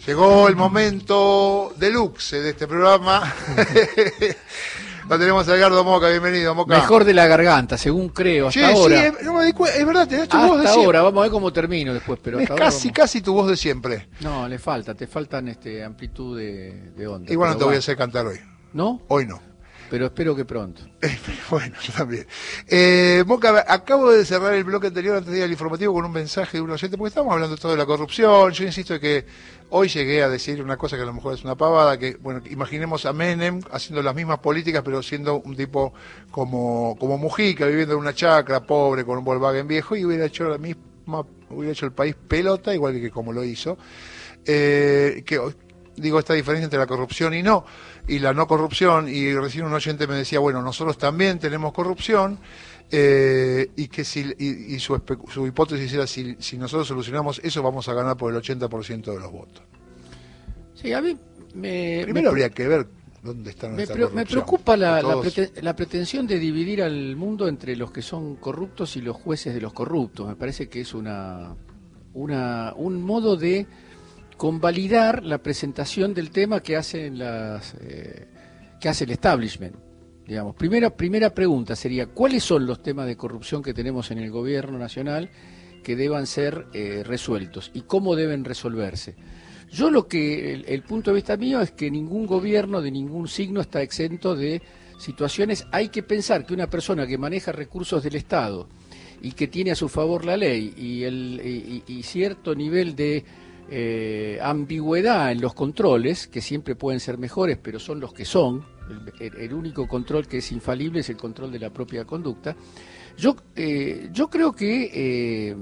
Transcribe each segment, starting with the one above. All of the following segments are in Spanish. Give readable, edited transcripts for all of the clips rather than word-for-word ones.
Llegó el momento deluxe de este programa. Lo tenemos a Edgardo Moca, bienvenido, Moca. Mejor de la garganta, según creo, hasta ahora. Sí, no me di cuenta, es verdad, tenés tu voz de Hasta siempre. ahora, vamos a ver cómo termino después, pero Es hasta ahora casi tu voz de siempre. No, te faltan amplitud de onda. Igual no te pero voy a hacer cantar hoy. ¿No? Hoy no. Pero espero que pronto. Bueno, yo también. Moca, acabo de cerrar el bloque anterior antes de ir al informativo con un mensaje de un oyente, porque estamos hablando todo de la corrupción. Yo insisto en que hoy llegué a decir una cosa que a lo mejor es una pavada, que, bueno, imaginemos a Menem haciendo las mismas políticas, pero siendo un tipo como Mujica, viviendo en una chacra, pobre, con un Volkswagen viejo, y hubiera hecho el país pelota, igual que como lo hizo. Digo, esta diferencia entre la corrupción y la no corrupción, y recién un oyente me decía, bueno, nosotros también tenemos corrupción, y que su hipótesis era, si nosotros solucionamos eso, vamos a ganar por el 80% de los votos. Sí, a mí Primero habría que ver dónde está nuestra corrupción. Me preocupa la pretensión de dividir al mundo entre los que son corruptos y los jueces de los corruptos. Me parece que es un modo de convalidar la presentación del tema que hacen que hace el establishment. Digamos, primera pregunta sería, ¿cuáles son los temas de corrupción que tenemos en el gobierno nacional que deban ser resueltos y cómo deben resolverse? Yo el punto de vista mío es que ningún gobierno de ningún signo está exento de situaciones. Hay que pensar que una persona que maneja recursos del Estado y que tiene a su favor la ley y cierto nivel de ambigüedad en los controles, que siempre pueden ser mejores, pero son los que son, el único control que es infalible es el control de la propia conducta. Yo creo que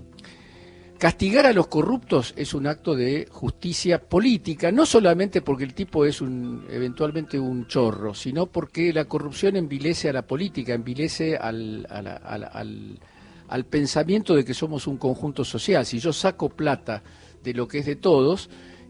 castigar a los corruptos es un acto de justicia política, no solamente porque el tipo es eventualmente un chorro, sino porque la corrupción envilece a la política, envilece al pensamiento de que somos un conjunto social. Si yo saco plata de lo que es de todos,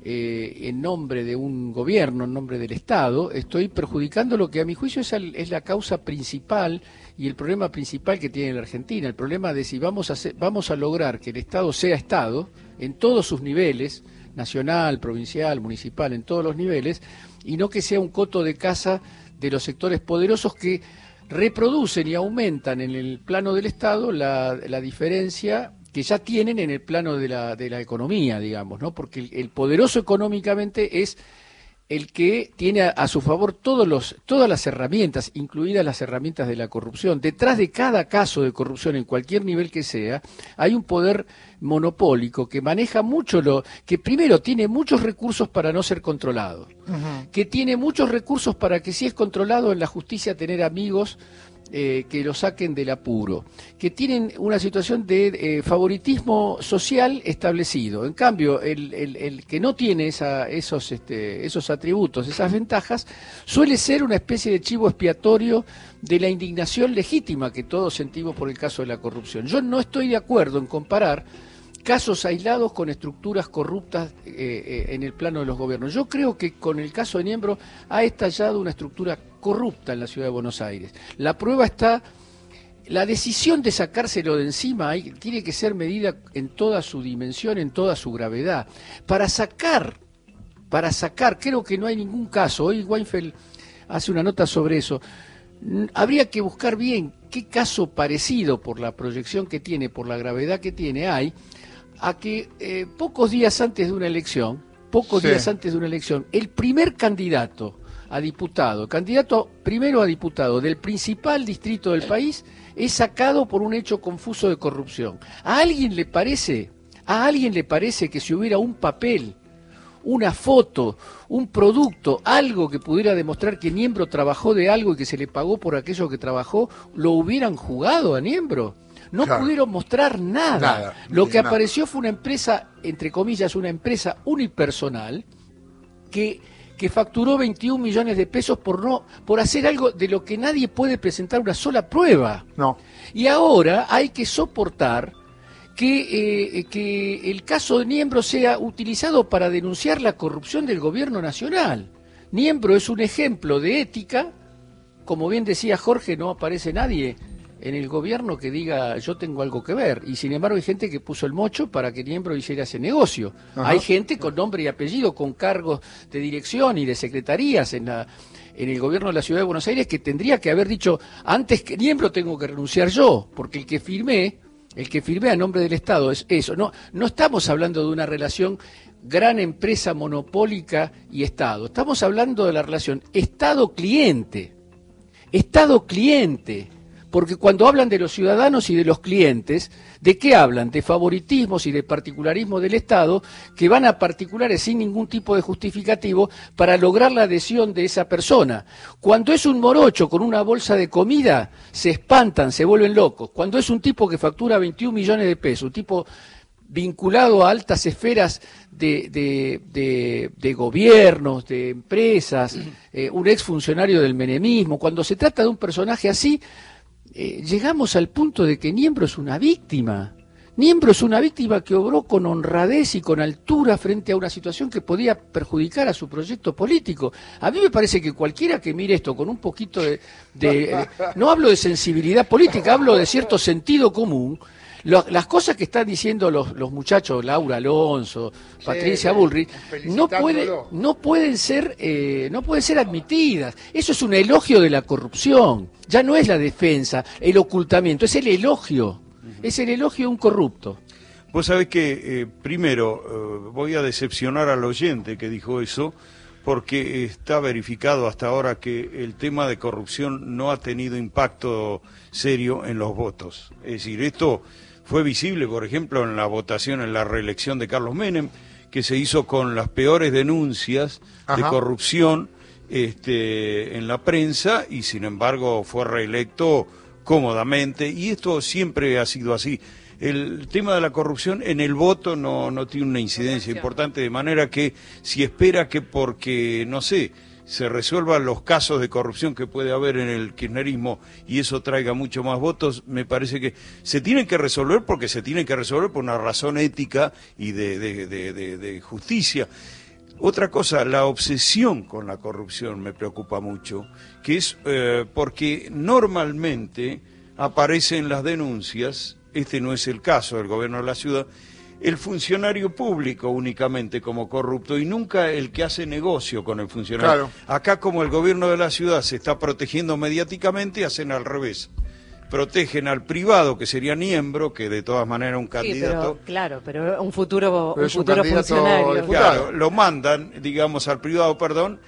en nombre de un gobierno, en nombre del Estado, estoy perjudicando lo que a mi juicio es la causa principal y el problema principal que tiene la Argentina. El problema de si vamos a lograr que el Estado sea Estado, en todos sus niveles, nacional, provincial, municipal, en todos los niveles, y no que sea un coto de caza de los sectores poderosos que reproducen y aumentan en el plano del Estado la diferencia que ya tienen en el plano de la economía, digamos, ¿no? Porque el poderoso económicamente es el que tiene a su favor todas las herramientas, incluidas las herramientas de la corrupción. Detrás de cada caso de corrupción, en cualquier nivel que sea, hay un poder monopólico que maneja mucho que primero tiene muchos recursos para no ser controlado, que tiene muchos recursos para que, si es controlado en la justicia, tener amigos que lo saquen del apuro, que tienen una situación de favoritismo social establecido. En cambio, el que no tiene esos atributos, esas ventajas, suele ser una especie de chivo expiatorio de la indignación legítima que todos sentimos por el caso de la corrupción. Yo no estoy de acuerdo en comparar casos aislados con estructuras corruptas en el plano de los gobiernos. Yo creo que con el caso de Niembro ha estallado una estructura corrupta en la ciudad de Buenos Aires. La prueba está, la decisión de sacárselo de encima tiene que ser medida en toda su dimensión, en toda su gravedad. Para sacar, creo que no hay ningún caso. Hoy Weinfeld hace una nota sobre eso. Habría que buscar bien qué caso parecido, por la proyección que tiene, por la gravedad que tiene, hay a que pocos días antes de una elección, el primer candidato primero a diputado del principal distrito del país es sacado por un hecho confuso de corrupción. ¿A alguien le parece que si hubiera un papel, una foto, un producto, algo que pudiera demostrar que Niembro trabajó de algo y que se le pagó por aquello que trabajó, lo hubieran jugado a Niembro? No pudieron mostrar nada. Lo que apareció fue una empresa, entre comillas, una empresa unipersonal que facturó 21 millones de pesos por hacer algo de lo que nadie puede presentar una sola prueba. No. Y ahora hay que soportar que el caso de Niembro sea utilizado para denunciar la corrupción del gobierno nacional. Niembro es un ejemplo de ética, como bien decía Jorge, no aparece nadie en el gobierno que diga yo tengo algo que ver, y sin embargo hay gente que puso el mocho para que Niembro hiciera ese negocio. Ajá. Hay gente con nombre y apellido, con cargos de dirección y de secretarías en el gobierno de la Ciudad de Buenos Aires, que tendría que haber dicho, antes que Niembro tengo que renunciar yo, porque el que firmé a nombre del Estado es eso. No estamos hablando de una relación gran empresa monopólica y Estado, estamos hablando de la relación Estado-cliente. Estado-cliente, porque cuando hablan de los ciudadanos y de los clientes, ¿de qué hablan? De favoritismos y de particularismo del Estado que van a particulares sin ningún tipo de justificativo para lograr la adhesión de esa persona. Cuando es un morocho con una bolsa de comida, se espantan, se vuelven locos. Cuando es un tipo que factura 21 millones de pesos, un tipo vinculado a altas esferas de gobiernos, de empresas, un exfuncionario del menemismo, cuando se trata de un personaje así, llegamos al punto de que Niembro es una víctima. Niembro es una víctima que obró con honradez y con altura frente a una situación que podía perjudicar a su proyecto político. A mí me parece que cualquiera que mire esto con un poquito no hablo de sensibilidad política, hablo de cierto sentido común. Las cosas que están diciendo los muchachos, Laura Alonso, Patricia Bullrich, no pueden ser admitidas. Eso es un elogio de la corrupción. Ya no es la defensa, el ocultamiento, es el elogio. Es el elogio de un corrupto. Vos sabés que, primero, voy a decepcionar al oyente que dijo eso, porque está verificado hasta ahora que el tema de corrupción no ha tenido impacto serio en los votos. Es decir, esto fue visible, por ejemplo, en la votación, en la reelección de Carlos Menem, que se hizo con las peores denuncias de corrupción en la prensa, y sin embargo fue reelecto cómodamente, y esto siempre ha sido así. El tema de la corrupción en el voto no tiene una incidencia importante, de manera que si espera que porque, no sé, se resuelvan los casos de corrupción que puede haber en el kirchnerismo y eso traiga mucho más votos, me parece que se tienen que resolver porque se tienen que resolver por una razón ética y de justicia. Otra cosa, la obsesión con la corrupción me preocupa mucho, que es porque normalmente aparece en las denuncias, este no es el caso del gobierno de la ciudad, el funcionario público únicamente como corrupto y nunca el que hace negocio con el funcionario. Claro. Acá, como el gobierno de la ciudad se está protegiendo mediáticamente, hacen al revés. Protegen al privado, que sería Niembro, que de todas maneras un candidato... Pero, claro, pero un futuro funcionario. Claro, lo mandan, digamos, al privado,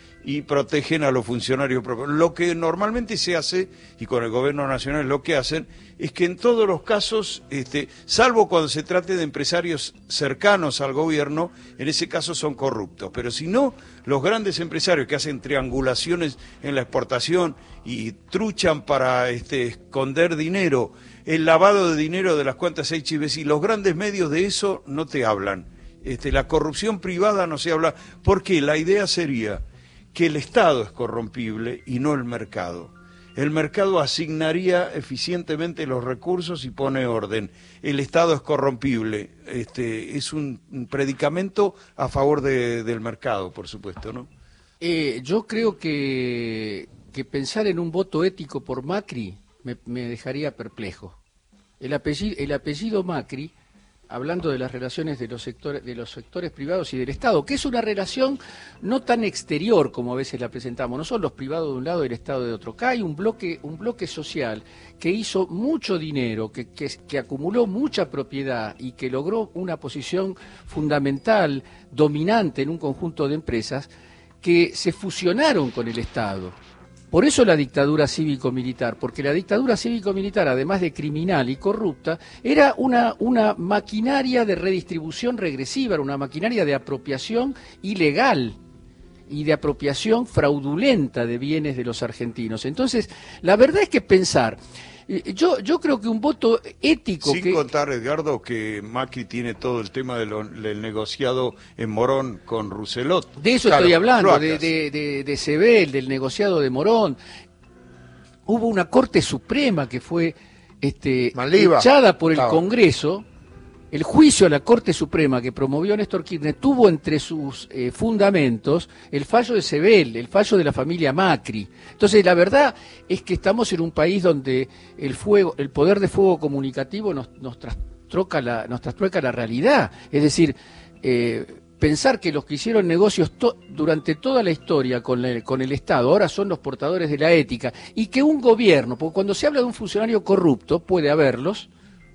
y protegen a los funcionarios propios. Lo que normalmente se hace, y con el gobierno nacional lo que hacen, es que en todos los casos, salvo cuando se trate de empresarios cercanos al gobierno, en ese caso son corruptos. Pero si no, los grandes empresarios que hacen triangulaciones en la exportación y truchan para esconder dinero, el lavado de dinero de las cuentas HSBC, los grandes medios de eso no te hablan. La corrupción privada no se habla, porque la idea sería que el Estado es corrompible y no el mercado. El mercado asignaría eficientemente los recursos y pone orden. El Estado es corrompible. Es un predicamento a favor del mercado, por supuesto, ¿no? Yo creo que pensar en un voto ético por Macri me dejaría perplejo. El apellido Macri, hablando de las relaciones de los sectores privados y del Estado, que es una relación no tan exterior como a veces la presentamos, no son los privados de un lado y el Estado de otro. Acá hay un bloque social que hizo mucho dinero, que acumuló mucha propiedad y que logró una posición fundamental, dominante en un conjunto de empresas que se fusionaron con el Estado. Por eso la dictadura cívico-militar, porque la dictadura cívico-militar, además de criminal y corrupta, era una maquinaria de redistribución regresiva, era una maquinaria de apropiación ilegal y de apropiación fraudulenta de bienes de los argentinos. Entonces, la verdad es que pensar... Yo creo que un voto ético... Sin contar, Edgardo, que Macri tiene todo el tema del negociado en Morón con Rousselot. De eso estoy hablando, de Sebel, del negociado de Morón. Hubo una Corte Suprema que fue echada por el Congreso el juicio a la Corte Suprema que promovió Néstor Kirchner tuvo entre sus fundamentos el fallo de Sebel, el fallo de la familia Macri. Entonces, la verdad es que estamos en un país donde el poder de fuego comunicativo nos trastrueca la realidad. Es decir, pensar que los que hicieron negocios durante toda la historia con el Estado ahora son los portadores de la ética, y que un gobierno, porque cuando se habla de un funcionario corrupto, puede haberlos,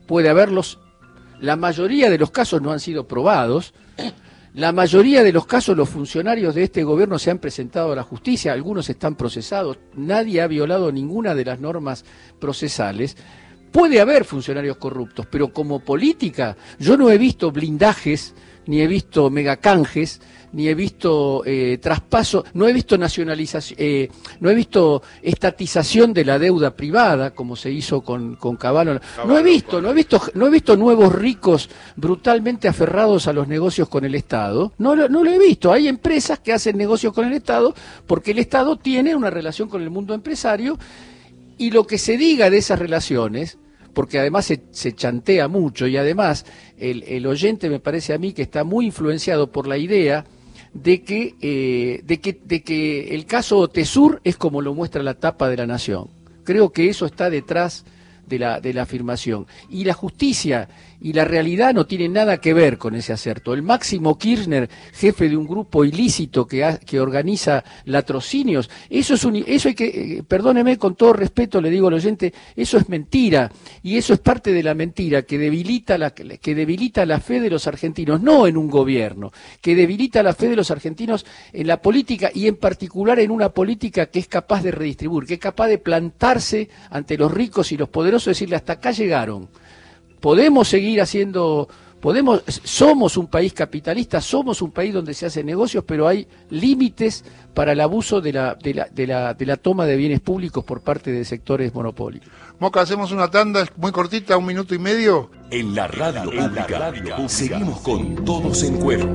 la mayoría de los casos no han sido probados, la mayoría de los casos los funcionarios de este gobierno se han presentado a la justicia, algunos están procesados, nadie ha violado ninguna de las normas procesales. Puede haber funcionarios corruptos, pero como política yo no he visto blindajes, ni he visto megacanjes, ni he visto traspaso, no he visto nacionalización, no he visto estatización de la deuda privada como se hizo con Cavallo. No he visto nuevos ricos brutalmente aferrados a los negocios con el Estado. No lo he visto. Hay empresas que hacen negocios con el Estado porque el Estado tiene una relación con el mundo empresario, y lo que se diga de esas relaciones, porque además se chantea mucho, y además el oyente me parece a mí que está muy influenciado por la idea de que el caso Tesur es como lo muestra la tapa de La Nación. Creo que eso está detrás de la afirmación. Y la justicia y la realidad no tienen nada que ver con ese acerto. El Máximo Kirchner, jefe de un grupo ilícito que organiza latrocinios, eso hay que, perdóneme con todo respeto, le digo al oyente, eso es mentira, y eso es parte de la mentira que debilita la fe de los argentinos, no en un gobierno, que debilita la fe de los argentinos en la política, y en particular en una política que es capaz de redistribuir, que es capaz de plantarse ante los ricos y los poderosos, decirle hasta acá llegaron. Podemos seguir somos un país capitalista, somos un país donde se hacen negocios, pero hay límites para el abuso de la toma de bienes públicos por parte de sectores monopólicos. Moca, hacemos una tanda muy cortita, 1 minuto y medio. En la radio pública seguimos con Todos en Cuero.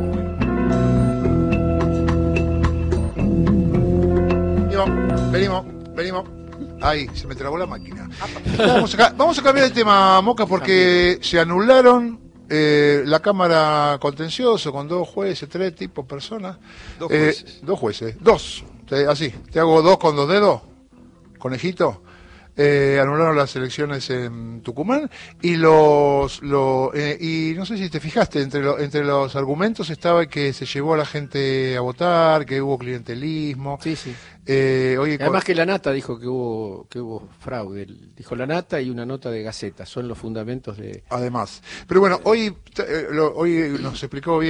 Venimos. Ahí, se me trabó la máquina. Vamos a cambiar de tema, Moca, porque se anularon la Cámara Contencioso con 2 jueces, 3 tipos, personas. 2 jueces. 2 jueces. 2. Así, te hago 2 con 2 dedos, conejito. Anularon las elecciones en Tucumán, y y no sé si te fijaste, entre los argumentos estaba que se llevó a la gente a votar, que hubo clientelismo. Sí. Oye, además que la Nata dijo que hubo fraude, dijo la Nata, y una nota de Gaceta, son los fundamentos de... Además, pero bueno, hoy nos explicó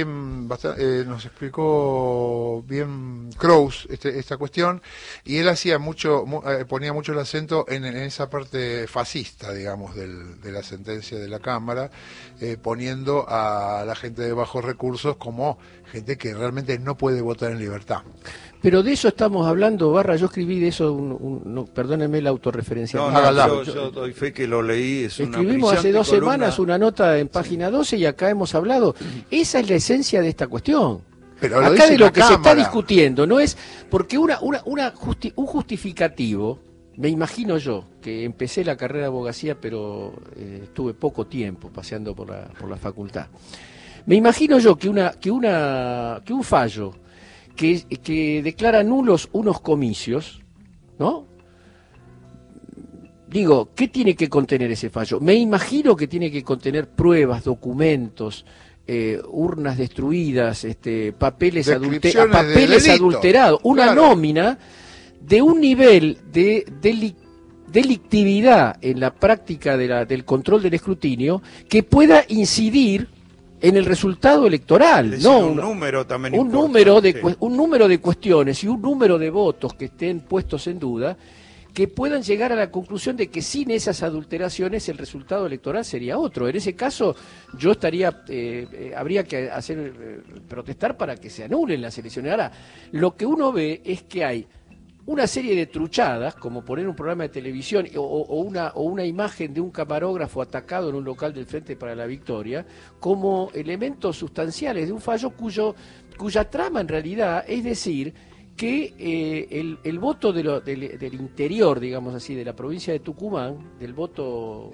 bien Kraus esta cuestión, y él ponía mucho el acento en esa parte fascista, digamos, de la sentencia de la Cámara, poniendo a la gente de bajos recursos como gente que realmente no puede votar en libertad. Pero de eso estamos hablando, Barra, yo escribí de eso, perdónenme la autorreferencia. Yo doy fe que lo leí. Escribimos hace 2 semanas una nota en página 12 y acá hemos hablado. Esa es la esencia de esta cuestión. Pero acá de lo que se está discutiendo, no es porque un justificativo, me imagino yo, que empecé la carrera de abogacía, pero estuve poco tiempo paseando por la facultad. Me imagino yo que un fallo que declara nulos unos comicios, ¿no? Digo, ¿qué tiene que contener ese fallo? Me imagino que tiene que contener pruebas, documentos, urnas destruidas, papeles adulterados, una nómina de un nivel de delictividad en la práctica del control del escrutinio que pueda incidir en el resultado electoral, ¿no? Un número también un número de cuestiones y un número de votos que estén puestos en duda, que puedan llegar a la conclusión de que sin esas adulteraciones el resultado electoral sería otro. En ese caso yo habría que protestar para que se anulen las elecciones. Ahora, lo que uno ve es que hay una serie de truchadas, como poner un programa de televisión o una imagen de un camarógrafo atacado en un local del Frente para la Victoria, como elementos sustanciales de un fallo cuya trama en realidad es decir que el voto del interior, digamos así, de la provincia de Tucumán, del voto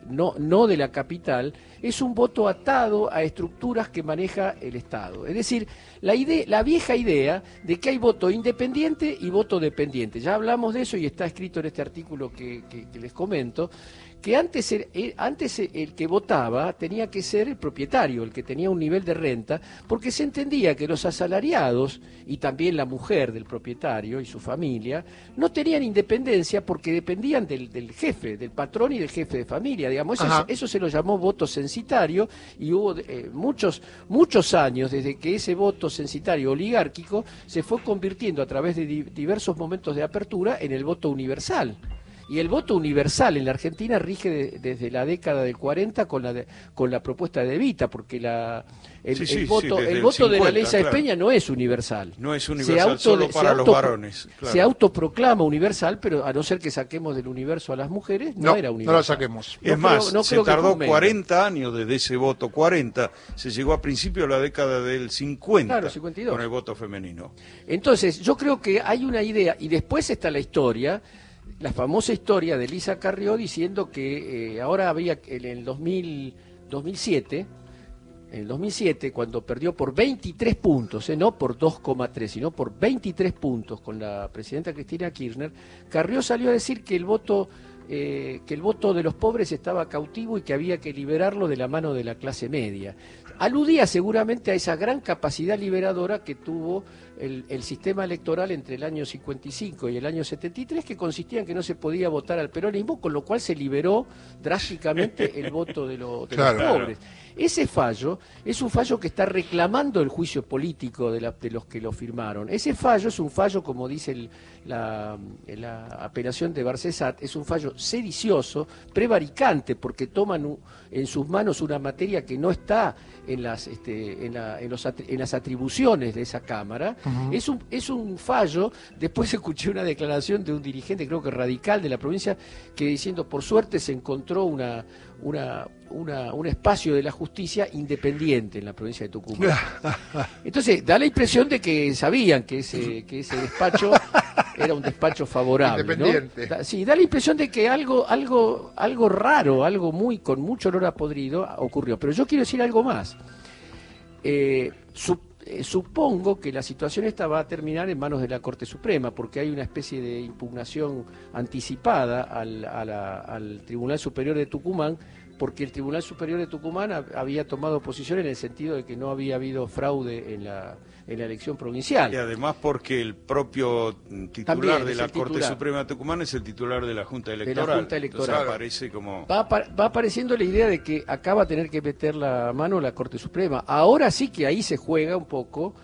no de la capital, es un voto atado a estructuras que maneja el Estado. Es decir, la vieja idea de que hay voto independiente y voto dependiente. Ya hablamos de eso y está escrito en este artículo que les comento, que antes el que votaba tenía que ser el propietario, el que tenía un nivel de renta, porque se entendía que los asalariados y también la mujer del propietario y su familia no tenían independencia porque dependían del jefe, del patrón y del jefe de familia, digamos. Eso se lo llamó voto censitario y hubo muchos años desde que ese voto censitario oligárquico se fue convirtiendo a través de diversos momentos de apertura en el voto universal. Y el voto universal en la Argentina rige desde la década del 40 con la propuesta de Evita, porque el voto de 50, la ley Sáenz Peña no es universal. No es universal, solo para los varones. Claro. Se autoproclama universal, pero a no ser que saquemos del universo a las mujeres, no era universal. No lo saquemos. Es más, se tardó 40 años desde ese voto, 40. Se llegó a principio de la década del 50, claro, 52. Con el voto femenino. Entonces, yo creo que hay una idea, y después está la historia, la famosa historia de Elisa Carrió diciendo que ahora había en el 2007, cuando perdió por 23 puntos, no por 2,3, sino por 23 puntos con la presidenta Cristina Kirchner, Carrió salió a decir que el voto de los pobres estaba cautivo y que había que liberarlo de la mano de la clase media. Aludía seguramente a esa gran capacidad liberadora que tuvo el sistema electoral entre el año 55 y el año 73, que consistía en que no se podía votar al peronismo, con lo cual se liberó drásticamente el voto de los pobres. Ese fallo es un fallo que está reclamando el juicio político de los que lo firmaron. Ese fallo es un fallo, como dice la apelación de Barcesat, es un fallo sedicioso, prevaricante, porque toman en sus manos una materia que no está en las atribuciones de esa Cámara. Uh-huh. Es un fallo. Después escuché una declaración de un dirigente, creo que radical de la provincia, que diciendo, por suerte se encontró un espacio de la justicia independiente en la provincia de Tucumán. Entonces, da la impresión de que sabían que ese despacho era un despacho favorable, independiente, ¿no? Sí, da la impresión de que algo raro, algo con mucho olor a podrido ocurrió. Pero yo quiero decir algo más. Supongo que la situación esta va a terminar en manos de la Corte Suprema, porque hay una especie de impugnación anticipada al Tribunal Superior de Tucumán, porque el Tribunal Superior de Tucumán había tomado posición en el sentido de que no había habido fraude en la elección provincial. Y además porque el propio titular de la Corte Suprema de Tucumán es el titular de la Junta Electoral. De la Junta Electoral. Entonces aparece como... Va apareciendo la idea de que acá va a tener que meter la mano la Corte Suprema. Ahora sí que ahí se juega un poco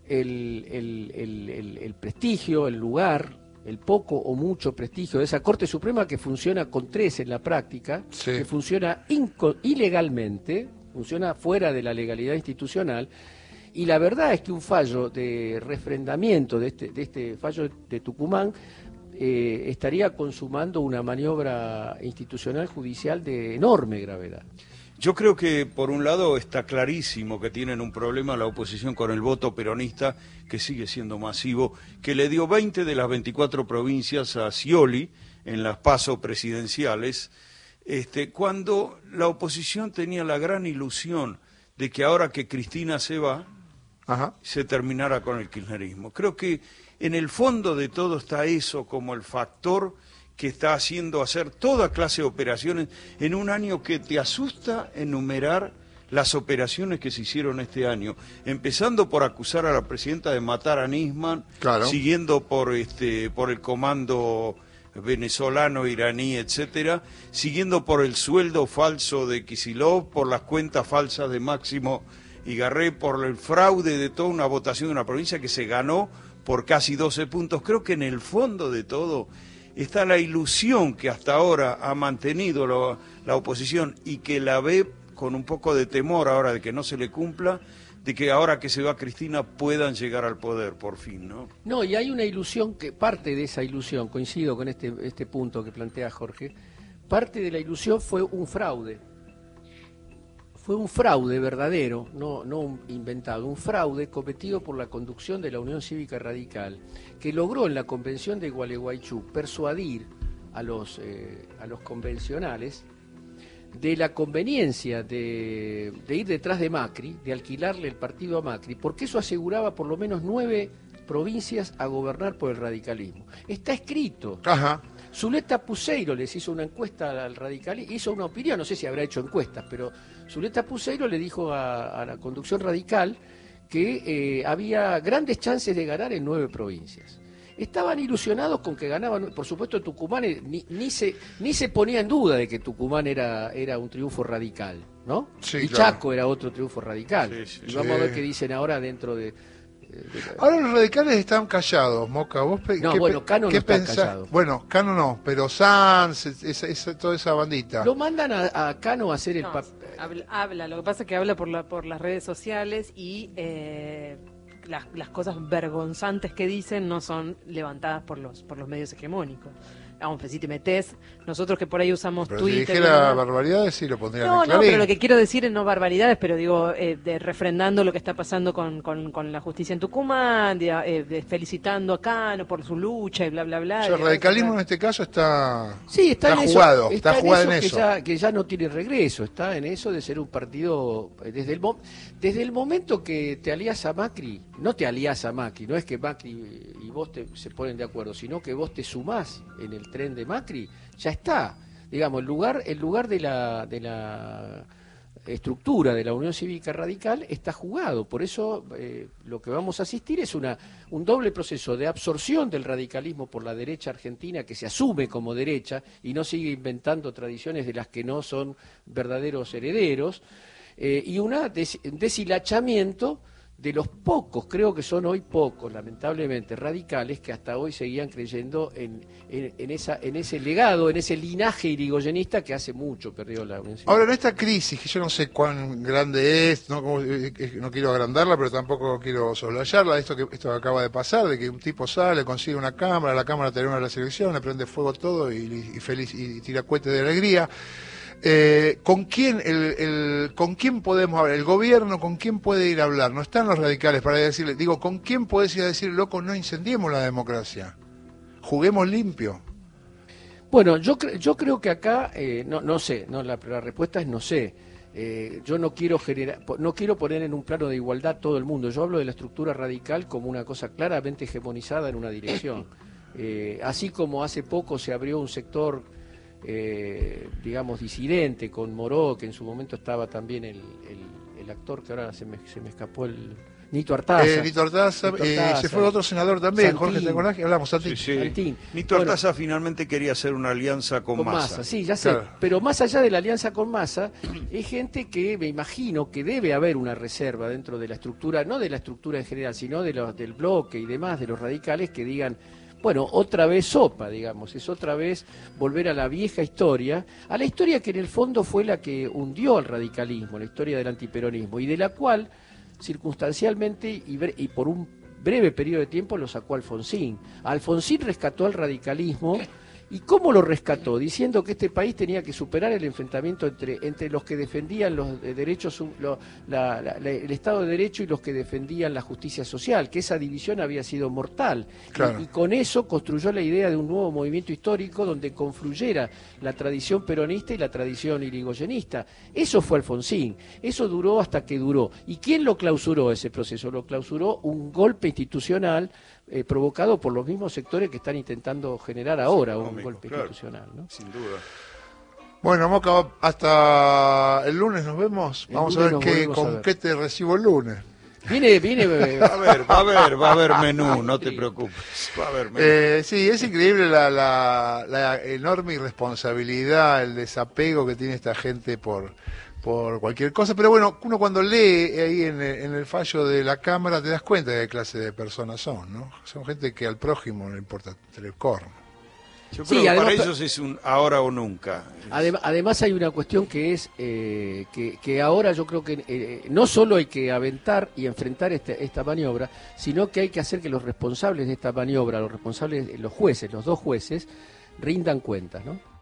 el prestigio, el lugar, el poco o mucho prestigio de esa Corte Suprema, que funciona con 3 en la práctica, sí, que funciona ilegalmente, funciona fuera de la legalidad institucional. Y la verdad es que un fallo de refrendamiento de este fallo de Tucumán estaría consumando una maniobra institucional judicial de enorme gravedad. Yo creo que, por un lado, está clarísimo que tienen un problema la oposición con el voto peronista, que sigue siendo masivo, que le dio 20 de las 24 provincias a Scioli en las PASO presidenciales, cuando la oposición tenía la gran ilusión de que ahora que Cristina se va, se terminara con el kirchnerismo. Creo que en el fondo de todo está eso como el factor que está haciendo hacer toda clase de operaciones en un año que te asusta enumerar las operaciones que se hicieron este año, empezando por acusar a la presidenta de matar a Nisman, claro, siguiendo por el comando venezolano, iraní, etcétera, siguiendo por el sueldo falso de Kicillof, por las cuentas falsas de Máximo Igarré, por el fraude de toda una votación de una provincia que se ganó por casi 12 puntos. Creo que en el fondo de todo está la ilusión que hasta ahora ha mantenido la oposición y que la ve con un poco de temor ahora de que no se le cumpla, de que ahora que se va Cristina puedan llegar al poder por fin, ¿no? No, y hay una ilusión que parte de esa ilusión, coincido con este punto que plantea Jorge, parte de la ilusión fue un fraude. Fue un fraude verdadero, no inventado, un fraude cometido por la conducción de la Unión Cívica Radical, que logró en la convención de Gualeguaychú persuadir a los convencionales de la conveniencia de ir detrás de Macri, de alquilarle el partido a Macri, porque eso aseguraba por lo menos 9 provincias a gobernar por el radicalismo. Está escrito. Ajá. Zuleta Puseiro les hizo una encuesta al radicalismo, hizo una opinión, no sé si habrá hecho encuestas, pero Zuleta Puseiro le dijo a la conducción radical que había grandes chances de ganar en 9 provincias. Estaban ilusionados con que ganaban, por supuesto Tucumán ni se ponía en duda de que Tucumán era un triunfo radical, ¿no? Sí, y claro. Chaco era otro triunfo radical. Sí, y vamos a ver qué dicen ahora dentro de... Ahora los radicales están callados, Moca. ¿Vos Cano no está callado. Bueno, Cano no, pero Sanz, toda esa bandita. Lo mandan a Cano a hacer el No, papel. habla, lo que pasa es que habla por las redes sociales y las cosas vergonzantes que dicen no son levantadas por los medios hegemónicos. Aunque si te metes, nosotros que por ahí usamos Pero Twitter... si dijera ¿no? barbaridades, sí lo pondrían en No, Clarín. pero lo que quiero decir es no barbaridades, pero digo, refrendando lo que está pasando con la justicia en Tucumán, felicitando a Cano por su lucha y bla, bla, bla. O sea, el radicalismo en este caso está, Sí, está en jugado, eso, está jugado en que eso. que ya no tiene regreso, está en eso de ser un partido desde el momento que te alías a Macri, no te alías a Macri, no es que Macri y vos se ponen de acuerdo, sino que vos te sumás en el tren de Macri, ya está. Digamos, el lugar de la estructura de la Unión Cívica Radical está jugado. Por eso lo que vamos a asistir es un doble proceso de absorción del radicalismo por la derecha argentina, que se asume como derecha y no sigue inventando tradiciones de las que no son verdaderos herederos, y un deshilachamiento de los pocos, creo que son hoy pocos, lamentablemente, radicales que hasta hoy seguían creyendo en ese legado, en ese linaje irigoyenista que hace mucho perdió la Unión Cívica. Ahora, en esta crisis, que yo no sé cuán grande es, no quiero agrandarla, pero tampoco quiero soslayarla, esto que acaba de pasar, de que un tipo sale, consigue una cámara, la cámara termina la selección, le prende fuego todo y feliz y tira cohetes de alegría. ¿Con quién podemos hablar? ¿El gobierno con quién puede ir a hablar? No están los radicales para decirle, digo, ¿con quién podés ir a decir, loco, no incendiemos la democracia? Juguemos limpio. Bueno, yo creo que acá, no sé, la respuesta es no sé. Yo no quiero poner en un plano de igualdad todo el mundo. Yo hablo de la estructura radical como una cosa claramente hegemonizada en una dirección. Así como hace poco se abrió un sector digamos disidente con Moró, que en su momento estaba también el actor que ahora se me escapó, el Nito Artaza. Nito Artaza, se fue otro senador también, Santín. Jorge, ¿te acordás que hablamos? Santín. Sí, sí. Santín. Nito Bueno, Artaza finalmente quería hacer una alianza con Massa. Sí, ya sé, Claro. pero más allá de la alianza con Massa, es gente que me imagino que debe haber una reserva dentro de la estructura, no de la estructura en general, sino del bloque y demás, de los radicales, que digan, bueno, otra vez sopa, digamos, es otra vez volver a la vieja historia, a la historia que en el fondo fue la que hundió al radicalismo, la historia del antiperonismo, y de la cual circunstancialmente y por un breve periodo de tiempo lo sacó Alfonsín. Alfonsín rescató al radicalismo. ¿Y cómo lo rescató? Diciendo que este país tenía que superar el enfrentamiento entre los que defendían los derechos, el Estado de Derecho y los que defendían la justicia social, que esa división había sido mortal. Claro. Y con eso construyó la idea de un nuevo movimiento histórico donde confluyera la tradición peronista y la tradición irigoyenista. Eso fue Alfonsín. Eso duró hasta que duró. ¿Y quién lo clausuró ese proceso? Lo clausuró un golpe institucional provocado por los mismos sectores que están intentando generar ahora un golpe institucional, ¿no? Sin duda. Bueno, Moca, hasta el lunes nos vemos. El Vamos lunes a nos ver volvemos a con ver. qué te recibo el lunes. Viene Va a haber menú, no te preocupes. Va a haber menú. Sí, es increíble la enorme irresponsabilidad, el desapego que tiene esta gente por cualquier cosa, pero bueno, uno cuando lee ahí en el fallo de la Cámara te das cuenta de qué clase de personas son, ¿no? Son gente que al prójimo no le importa el corno. Yo Sí, creo que además, para ellos es un ahora o nunca. Además hay una cuestión que es que ahora yo creo que no solo hay que aventar y enfrentar esta maniobra, sino que hay que hacer que los responsables de esta maniobra, los responsables, los jueces, los dos jueces, rindan cuentas, ¿no?